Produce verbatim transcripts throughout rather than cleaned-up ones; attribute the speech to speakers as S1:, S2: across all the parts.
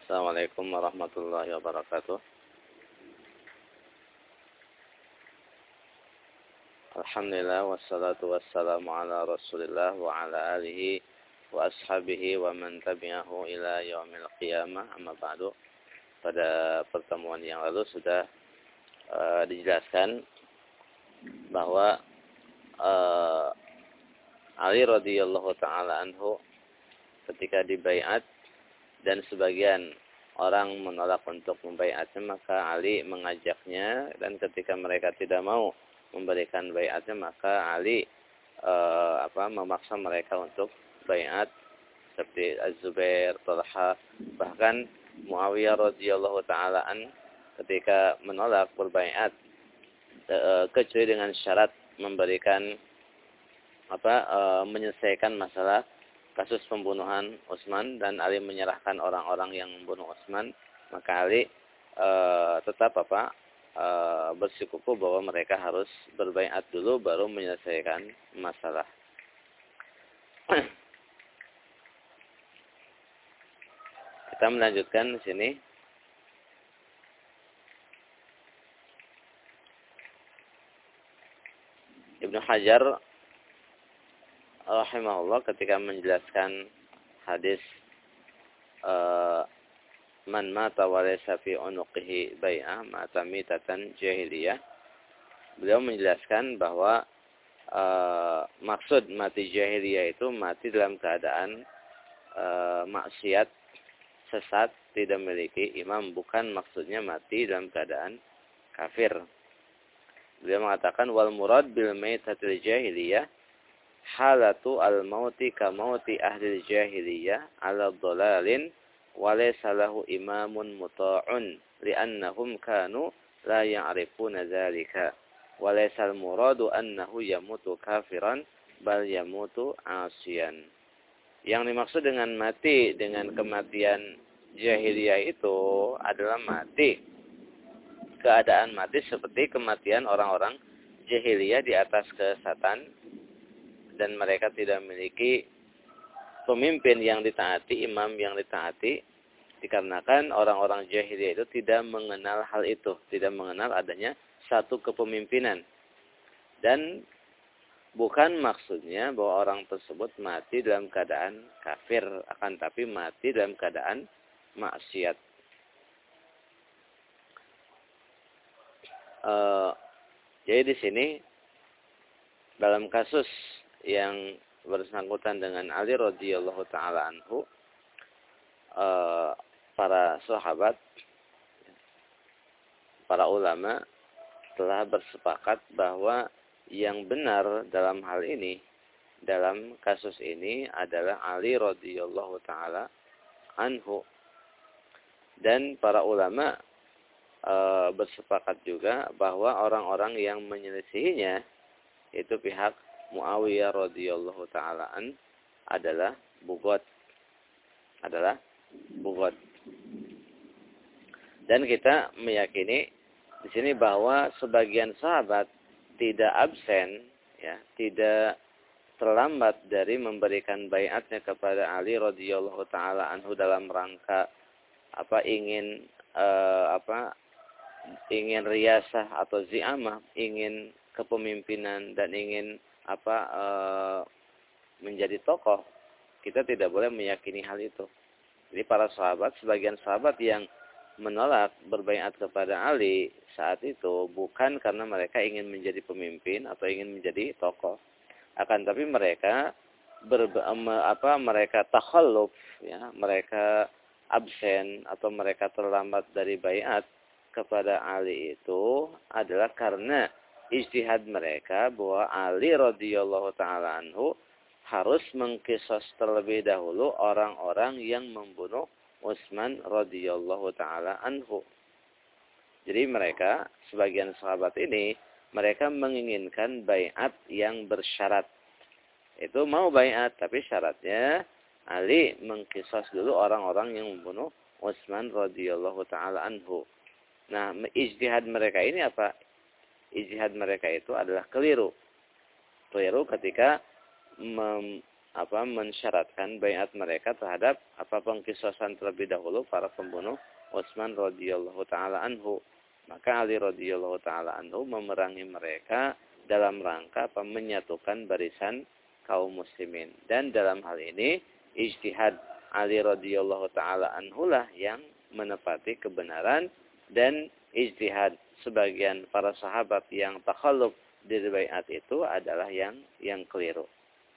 S1: Assalamualaikum warahmatullahi wabarakatuh. Alhamdulillah wassalatu wassalamu ala Rasulillah wa ala alihi wa ashabihi wa man tabi'ahu ila yaumil qiyamah, amma ba'du. Pada pertemuan yang lalu sudah uh, dijelaskan bahwa uh, Ali radhiyallahu taala anhu ketika dibaiat dan sebagian orang menolak untuk membaiatnya, maka Ali mengajaknya, dan ketika mereka tidak mau memberikan baiatnya, maka Ali e, apa, memaksa mereka untuk baiat, seperti Az-Zubair, Talha, bahkan Muawiyah radhiyallahu taala an ketika menolak berbaiat e, kecuali dengan syarat memberikan apa e, menyelesaikan masalah kasus pembunuhan Utsman, dan Ali menyerahkan orang-orang yang membunuh Utsman, maka Ali e, tetap apa e, bersikukuh bahwa mereka harus berbaiat dulu baru menyelesaikan masalah. Kita melanjutkan di sini. Ibnu Hajar rahimahullah ketika menjelaskan hadis uh, man mata wa laysa fi unuqihi bai'ah mata mitatan jahiliyah, beliau menjelaskan bahwa uh, maksud mati jahiliyah itu mati dalam keadaan uh, maksiat, sesat, tidak memiliki imam, bukan maksudnya mati dalam keadaan kafir. Beliau mengatakan wal murad bil maitatil jahiliyah halatu al-mauti ka mauti ahli jahiliyah ala dhalalin wa laysa lahu imamun muta'un li'annahum kanu la ya'rifuna dzalika wa laysa al-muradu annahu yamutu kafiran bal yamutu 'asiyan. Yang dimaksud dengan mati dengan kematian jahiliyah itu adalah mati keadaan mati seperti kematian orang-orang jahiliyah di atas kesesatan, dan mereka tidak memiliki pemimpin yang ditaati, imam yang ditaati, dikarenakan orang-orang jahiliyah itu tidak mengenal hal itu, tidak mengenal adanya satu kepemimpinan. Dan bukan maksudnya bahwa orang tersebut mati dalam keadaan kafir, akan tapi mati dalam keadaan maksiat. Uh, jadi di sini dalam kasus yang bersangkutan dengan Ali radhiyallahu taala anhu, uh, para sahabat, para ulama telah bersepakat bahwa yang benar dalam hal ini, dalam kasus ini adalah Ali radhiyallahu taala anhu. Dan para ulama uh, bersepakat juga bahwa orang-orang yang menyelisihinya itu pihak Muawiyah radhiyallahu taala an adalah bugot, adalah bugot. Dan kita meyakini di sini bahwa sebagian sahabat tidak absen, ya, tidak terlambat dari memberikan baiatnya kepada Ali radhiyallahu taala anhu dalam rangka apa ingin uh, apa ingin riyasah atau zi'amah, ingin kepemimpinan dan ingin apa e, menjadi tokoh. Kita tidak boleh meyakini hal itu. Jadi para sahabat, sebagian sahabat yang menolak berbaiat kepada Ali saat itu bukan karena mereka ingin menjadi pemimpin atau ingin menjadi tokoh, akan tapi mereka ber, apa mereka takhalluf, ya, mereka absen atau mereka terlambat dari baiat kepada Ali itu adalah karena ijtihad mereka bahwa Ali radhiyallahu taala anhu harus mengqisas terlebih dahulu orang-orang yang membunuh Utsman radhiyallahu taala anhu. Jadi mereka, sebagian sahabat ini, mereka menginginkan baiat yang bersyarat. Itu mau baiat, tapi syaratnya Ali mengqisas dulu orang-orang yang membunuh Utsman radhiyallahu taala anhu. Nah, ijtihad mereka ini apa? Ijtihad mereka itu adalah keliru. Keliru ketika mem, apa mensyaratkan baiat mereka terhadap apa pengkisasan terlebih dahulu para pembunuh Utsman radhiyallahu taala anhu. Maka Ali radhiyallahu taala anhu memerangi mereka dalam rangka apa menyatukan barisan kaum muslimin. Dan dalam hal ini ijtihad Ali radhiyallahu taala anhu lah yang menepati kebenaran, dan ijtihad sebagian para sahabat yang takhalluf dari baiat itu adalah yang yang keliru.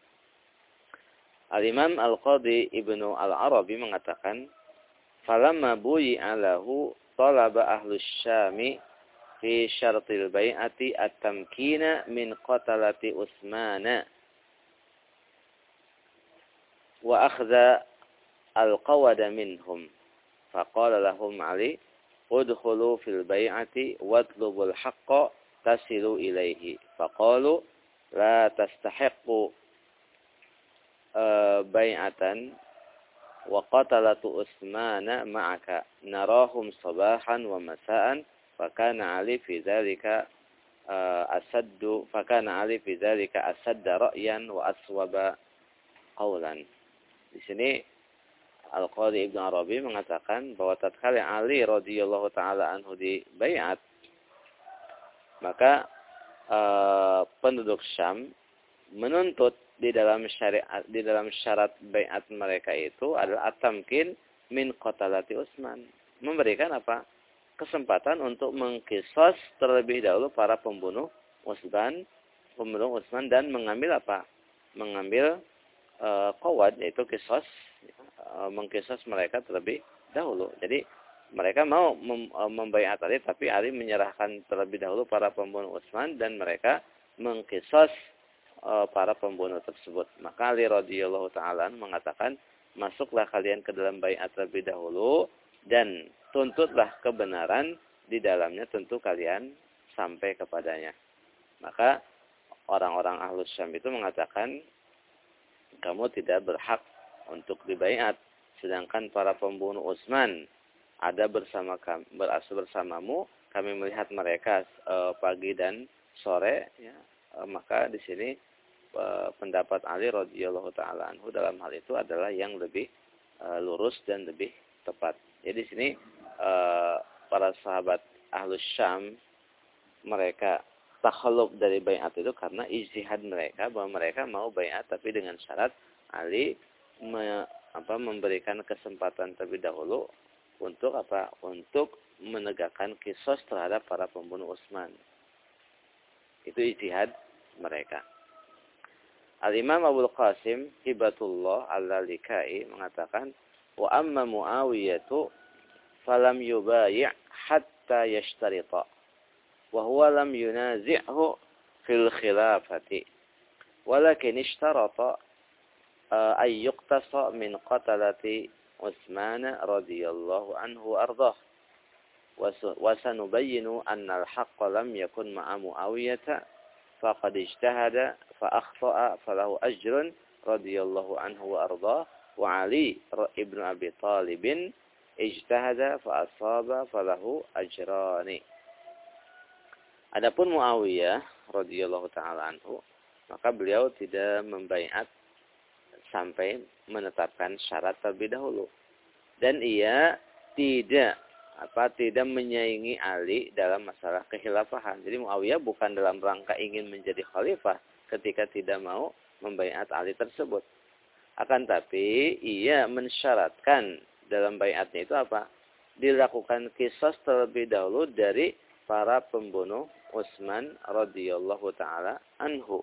S1: Al-Imam Al-Qadhi Ibnu Al-Arabi mengatakan, "Falamma buyi'a lahu talaba ahlus Syami fi syartil bai'ati at-tamkina min qatalati Utsmana wa akhdha al-qawada minhum. Faqala lahum Ali, udkhulu fil bai'ati watlubul haqqa tasilu ilaihi. Faqalu la tastahiqqu uh, bai'atan wa qatalatu Utsmana ma'aka narahum sabahan wa masa'an. Fakana Ali fi dzalika uh, asaddu fakana Ali fi dzalika asadda ra'yan wa aswaba qawlan." Di sini Al-Qadhi Ibnu Arabi mengatakan bahwa tatkala Ali radhiyallahu taala anhu di baiat, maka uh, penduduk Syam menuntut di dalam syariat di dalam syarat baiat mereka itu adalah at-tamkin min qatalati Utsman, memberikan apa? Kesempatan untuk mengkisos terlebih dahulu para pembunuh Utsman, pembunuh Utsman dan mengambil apa? Mengambil uh, qawad, yaitu kisos, uh, mengkisos mereka terlebih dahulu. Jadi mereka mau mem, uh, membaiat Ali, tapi Ali menyerahkan terlebih dahulu para pembunuh Utsman dan mereka mengkisos uh, para pembunuh tersebut. Maka Ali radhiyallahu taala mengatakan, masuklah kalian ke dalam baiat terlebih dahulu dan tuntutlah kebenaran di dalamnya, tentu kalian sampai kepadanya. Maka orang-orang Ahlus Syam itu mengatakan, kamu tidak berhak untuk dibaiat, sedangkan para pembunuh Utsman ada bersama kami, berasa bersamamu, kami melihat mereka e, pagi dan sore, ya. E, maka di sini e, pendapat Ali radhiyallahu taala anhu dalam hal itu adalah yang lebih e, lurus dan lebih tepat. Jadi di sini e, para sahabat Ahlus Syam mereka takhalluf dari baiat itu karena ijtihad mereka bahwa mereka mau baiat, tapi dengan syarat Ali me, apa, memberikan kesempatan terlebih dahulu untuk apa? Untuk menegakkan kisos terhadap para pembunuh Utsman. Itu ijtihad mereka. Al-Imam Abul Qasim Hibatullah Al-Lalikai mengatakan, wa amma Muawiyatu falam yubai' hatta yashtarita wa huwa lam yunazi'hu fil khilafati walakin ishtarata ay yuqtasa min qatalati Utsman radhiyallahu anhu ardah wa sanubayyinu anna al-haqqa lam yakun ma'a Muawiyah faqad ijtahada fa akhta'a falahu ajrun radhiyallahu anhu wa ardah wa Ali ibn Abi Talib ijtahada fa asaba falahu ajrani. Adapun Muawiyah radhiyallahu taala anhu, maka beliau tidak membaiat sampai menetapkan syarat terlebih dahulu, dan ia tidak apa tidak menyaingi Ali dalam masalah kekhilafahan. Jadi Muawiyah bukan dalam rangka ingin menjadi khalifah ketika tidak mau membaiat Ali tersebut. Akan tapi ia mensyaratkan dalam baiatnya itu apa? Dilakukan kisos terlebih dahulu dari para pembunuh Utsman radhiyallahu taala anhu.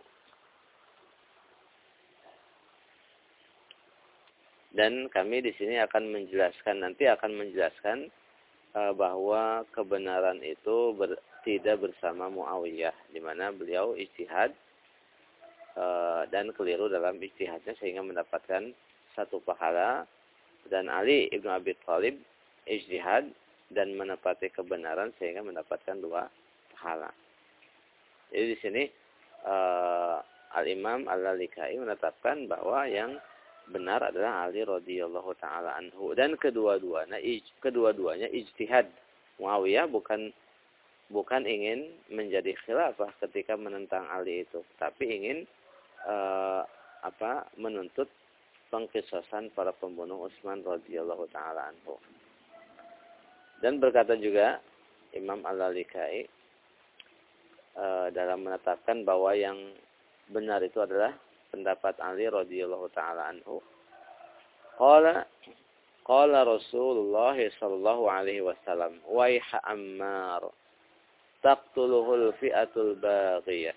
S1: Dan kami di sini akan menjelaskan, nanti akan menjelaskan uh, bahwa kebenaran itu ber, tidak bersama Muawiyah, di mana beliau ijtihad uh, dan keliru dalam ijtihadnya sehingga mendapatkan satu pahala, dan Ali ibnu Abi Thalib ijtihad dan menepati kebenaran sehingga mendapatkan dua pahala. Jadi di sini uh, Al-Imam Al-Lalikai menetapkan bahwa yang benar adalah Ali radhiyallahu taala anhu, dan kedua-duanya kedua-duanya ijtihad. Muawiyah bukan bukan ingin menjadi khilafah ketika menentang Ali itu, tapi ingin uh, apa menuntut pengkisasan para pembunuh Utsman radhiyallahu taala anhu. Dan berkata juga Imam Al-Lalikai e, dalam menetapkan bahwa yang benar itu adalah pendapat Ali radhiyallahu taala anhu. Qala qala Rasulullah sallallahu alaihi wasallam, "Waiha Ammar, taqtuluhul fi'atul baghiyah."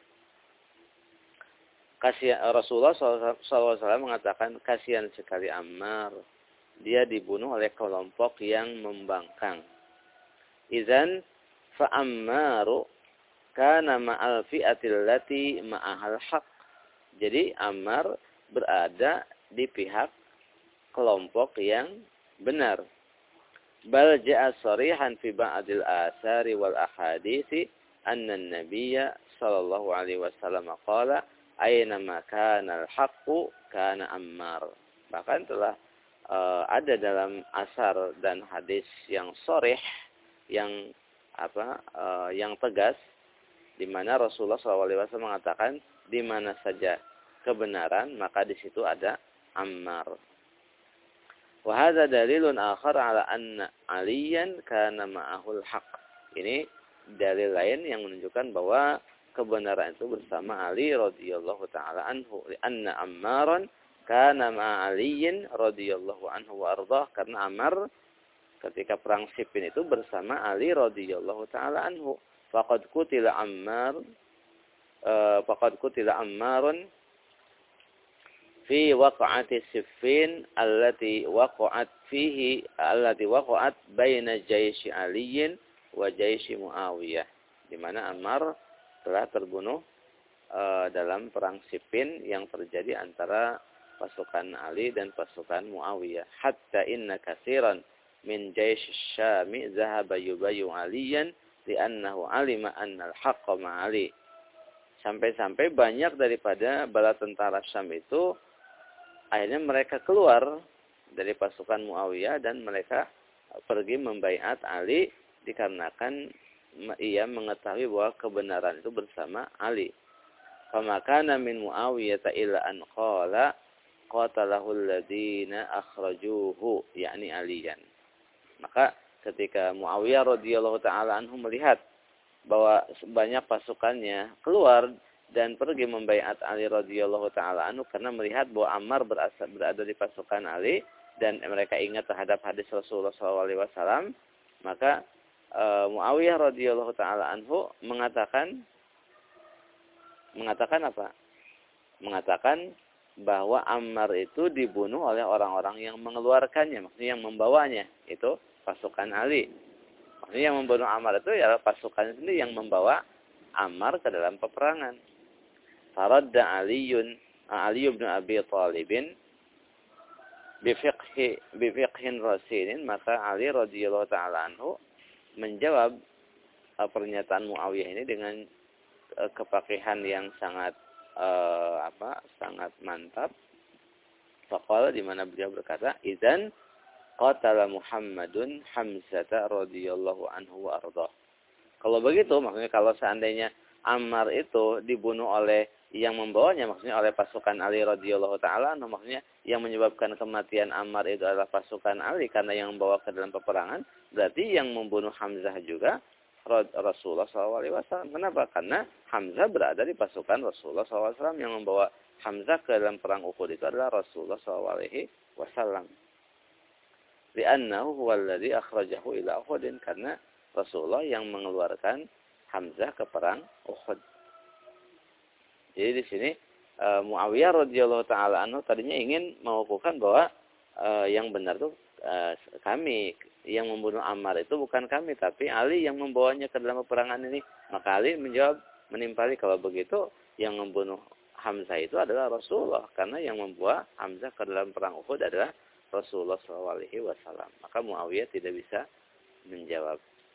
S1: Kasihan, Rasulullah sallallahu alaihi wasallam mengatakan, kasihan sekali Ammar, dia dibunuh oleh kelompok yang membangkang. Idzan fa Ammaru kana ma'al fi'atil lati ma'ahal haq. Jadi Ammar berada di pihak kelompok yang benar. Bal ja'a sharihan fi ba'dil athari wal ahadithi anna an-nabiyya sallallahu alaihi wasallam qala aina ma kana al-haqqu kana Ammar. Bahkan telah uh, ada dalam asar dan hadis yang sharih, yang apa uh, yang tegas, di mana Rasulullah shallallahu alaihi wasallam mengatakan di mana saja kebenaran maka di situ ada Ammar. Wa hadza dalilun akhar ala anna Aliyan kana ma'ahul haq. Ini dalil lain yang menunjukkan bahwa kebenaran itu bersama Ali radhiyallahu taala anhu. Anna Ammaran kana ma'a Aliyin radhiyallahu anhu wa ardhah, karena Ammar ketika perang Siffin itu bersama Ali radhiyallahu taala anhu. Faqad qutila Ammar uh, faqad qutila Ammarun fi waqa'ati Siffin allati waqa'at fihi allati waqa'at baina jaisy Aliyin wa jaisy Muawiyah, di mana Ammar telah terbunuh uh, dalam perang Siffin yang terjadi antara pasukan Ali dan pasukan Muawiyah. Hatta inna katsiran min jaish Syami zahaba yubayyu Aliyan li'annahu alima anna al-haqqa ma'ali. Sampai-sampai banyak daripada bala tentara Syam itu akhirnya mereka keluar dari pasukan Muawiyah dan mereka pergi membaiat Ali dikarenakan ia mengetahui bahwa kebenaran itu bersama Ali. Famakana min Muawiyah illa an qala qatalahu alladziina akhrajuhu, yakni Aliyan. Maka ketika Muawiyah radhiyallahu taala anhu melihat bahwa banyak pasukannya keluar dan pergi membaiat Ali radhiyallahu taala anhu karena melihat bahwa Ammar berasa, berada di pasukan Ali dan mereka ingat terhadap hadis Rasulullah shallallahu alaihi wasallam, maka uh, Muawiyah radhiyallahu taala anhu mengatakan mengatakan apa? Mengatakan bahwa Ammar itu dibunuh oleh orang-orang yang mengeluarkannya, maksudnya yang membawanya, itu pasukan Ali. Maksudnya yang membunuh Ammar itu adalah pasukan sendiri yang membawa Ammar ke dalam peperangan. Faradda Aliyun Ali bin Abi Thalibin bifiqhi bifiqhin rasilin, maka Ali radhiyallahu taala anhu menjawab uh, pernyataan Muawiyah ini dengan uh, kepakihan yang sangat uh, apa sangat mantap. Faqala, di mana beliau berkata, idzan qatala Muhammadun Hamzata radhiyallahu anhu wa ardhah. Kalau begitu, maksudnya kalau seandainya Ammar itu dibunuh oleh yang membawanya, maksudnya oleh pasukan Ali radhiyallahu taala, maksudnya yang menyebabkan kematian Ammar itu adalah pasukan Ali karena yang membawa ke dalam peperangan, berarti yang membunuh Hamzah juga Rasulullah shallallahu alaihi wasallam. Kenapa? Karena Hamzah berada di pasukan Rasulullah shallallahu alaihi wasallam. Yang membawa Hamzah ke dalam perang Uhud itu adalah Rasulullah shallallahu alaihi wasallam. Li'annahu huwa alladhi akhrajahu ila Uhudin, karena Rasulullah yang mengeluarkan Hamzah ke perang Uhud. Jadi di sini uh, Muawiyah radhiyallahu taala anhu tadinya ingin mengukuhkan bahwa uh, yang benar itu uh, kami, yang membunuh Ammar itu bukan kami, tapi Ali yang membawanya ke dalam peperangan ini. Maka Ali menjawab menimpali, kalau begitu yang membunuh Hamzah itu adalah Rasulullah, karena yang membawa Hamzah ke dalam perang Uhud adalah Rasulullah shallallahu alaihi wasallam. Maka Muawiyah tidak bisa menjawab.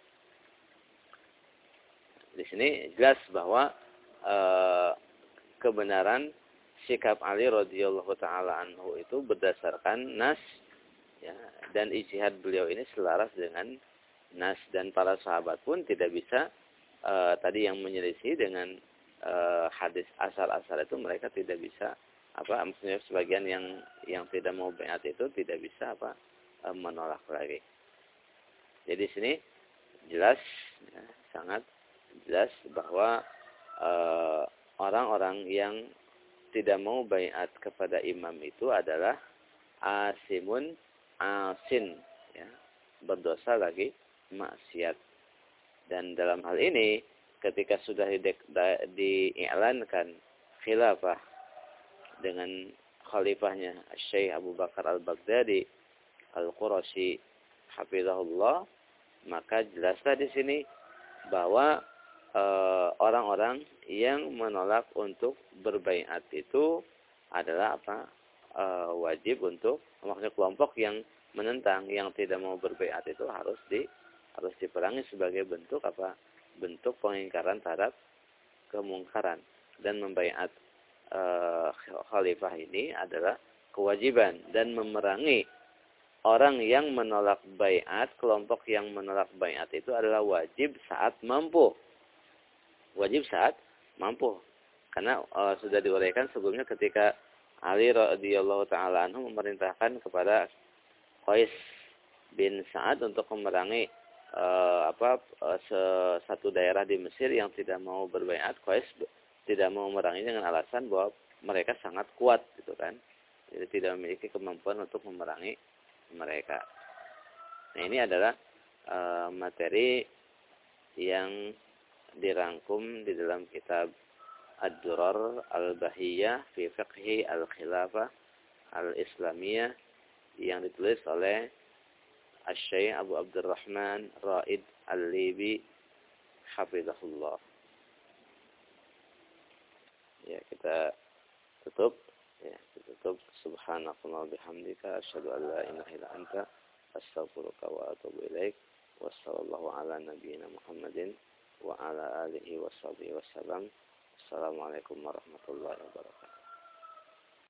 S1: Di sini jelas bahwa e, kebenaran sikap Ali radhiyallahu taala anhu itu berdasarkan nas, ya, dan ijtihad beliau ini selaras dengan nas, dan para sahabat pun tidak bisa e, tadi yang menyelisih dengan e, hadis asal-asal itu, mereka tidak bisa apa maksudnya sebagian yang yang tidak mau baiat itu tidak bisa apa menolak lagi. Jadi di sini jelas ya, sangat jelas bahwa orang-orang e, yang tidak mau baiat kepada imam itu adalah asimun asin ya, berdosa lagi maksiat. Dan dalam hal ini ketika sudah diiklankan khilafah dengan khalifahnya Syekh Abu Bakar Al-Baghdadi Al-Qurashi hafizahullah, maka jelaslah di sini bahwa orang-orang e, yang menolak untuk berbaiat itu adalah apa? E, wajib untuk maksudnya kelompok yang menentang, yang tidak mau berbaiat itu harus di harus diperangi sebagai bentuk apa? Bentuk pengingkaran terhadap kemungkaran. Dan membaiat e, khalifah ini adalah kewajiban, dan memerangi orang yang menolak baiat, kelompok yang menolak baiat itu adalah wajib saat mampu. Wajib saat mampu. Karena e, sudah diuraikan sebelumnya ketika Ali radhiyallahu taala anhu memerintahkan kepada Qais bin Sa'ad untuk memerangi e, apa e, satu daerah di Mesir yang tidak mau berbaiat. Qais tidak mau memerangi dengan alasan bahwa mereka sangat kuat gitu kan. Jadi tidak memiliki kemampuan untuk memerangi mereka. Nah, ini adalah e, materi yang dirangkum di dalam kitab Ad-Durar Al-Bahiyah fi Fiqhi Al-Khilafah Al-Islamiyah yang ditulis oleh Asy-Syaikh Abu Abdurrahman Raid Al-Libi hafizahullah. Ya, kita tutup ya, kita tutup subhanallahi bihamdika asyhadu an la ilaha illa anta astaghfiruka wa atubu ilaik. Wassallallahu ala nabiyyina Muhammadin wa ala alihi washabihi wasallam. Assalamualaikum warahmatullahi wabarakatuh.